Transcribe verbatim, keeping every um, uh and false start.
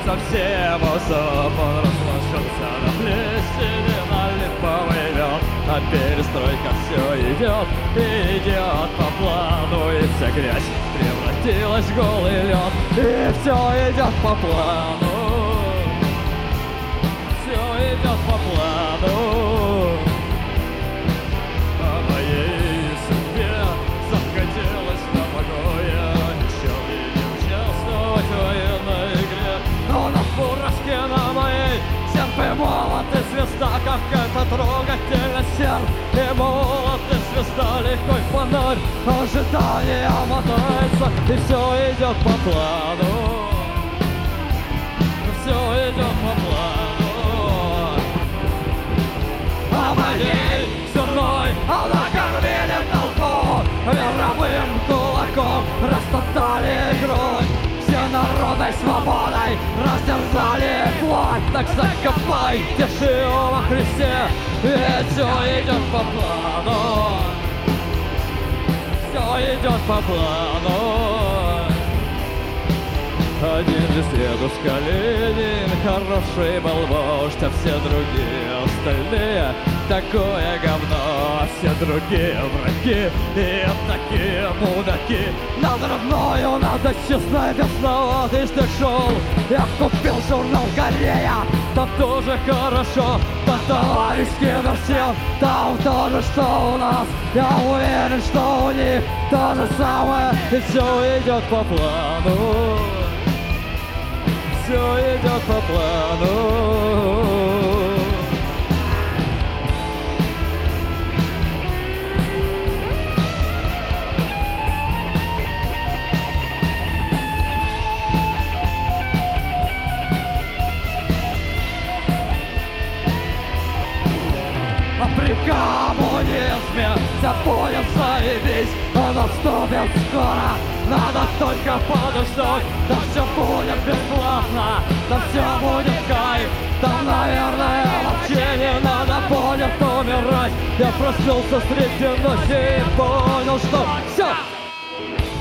совсем усоп. Он разложился на плесени, на липовый лед. А перестройка все идет, и идет по плану. И вся грязь превратилась в голый лед. И все идет по плану. Все идет по плану. А моей судьбе захотелось домогое. Ничего и не участвовать в военной игре. Но на фуражке на моей серп и молот и звезда, как это трогательно серп и молот и звезда, легкой фонарь, ожидание мотается, и все идет по плану. Все идет по плану. А моей земной она кормили толпу, мировым кулаком растоптали кровь. Все народной свободой растерзали плоть. Так закопайте его во Христе, ведь все идет по плану. Все идет по плану. Один лишь дедушка Ленин, хороший был вождь, а все другие остальные такое говно, а все другие враги и такие мудаки. Над родною, над отчизной бесноватый ты шел. Я купил журнал Корея, там тоже хорошо, там товарищи всем, там тоже что у нас. Я уверен, что у них то же самое, и все идет по плану. Все идет по плану. А при коммунизме все будет заебись, он отступит скоро. Надо только подождать, да все будет бесплатно, да все будет кайф. Там, наверное, вообще не надо будет умирать. Я проснулся среди ночи и понял, что все.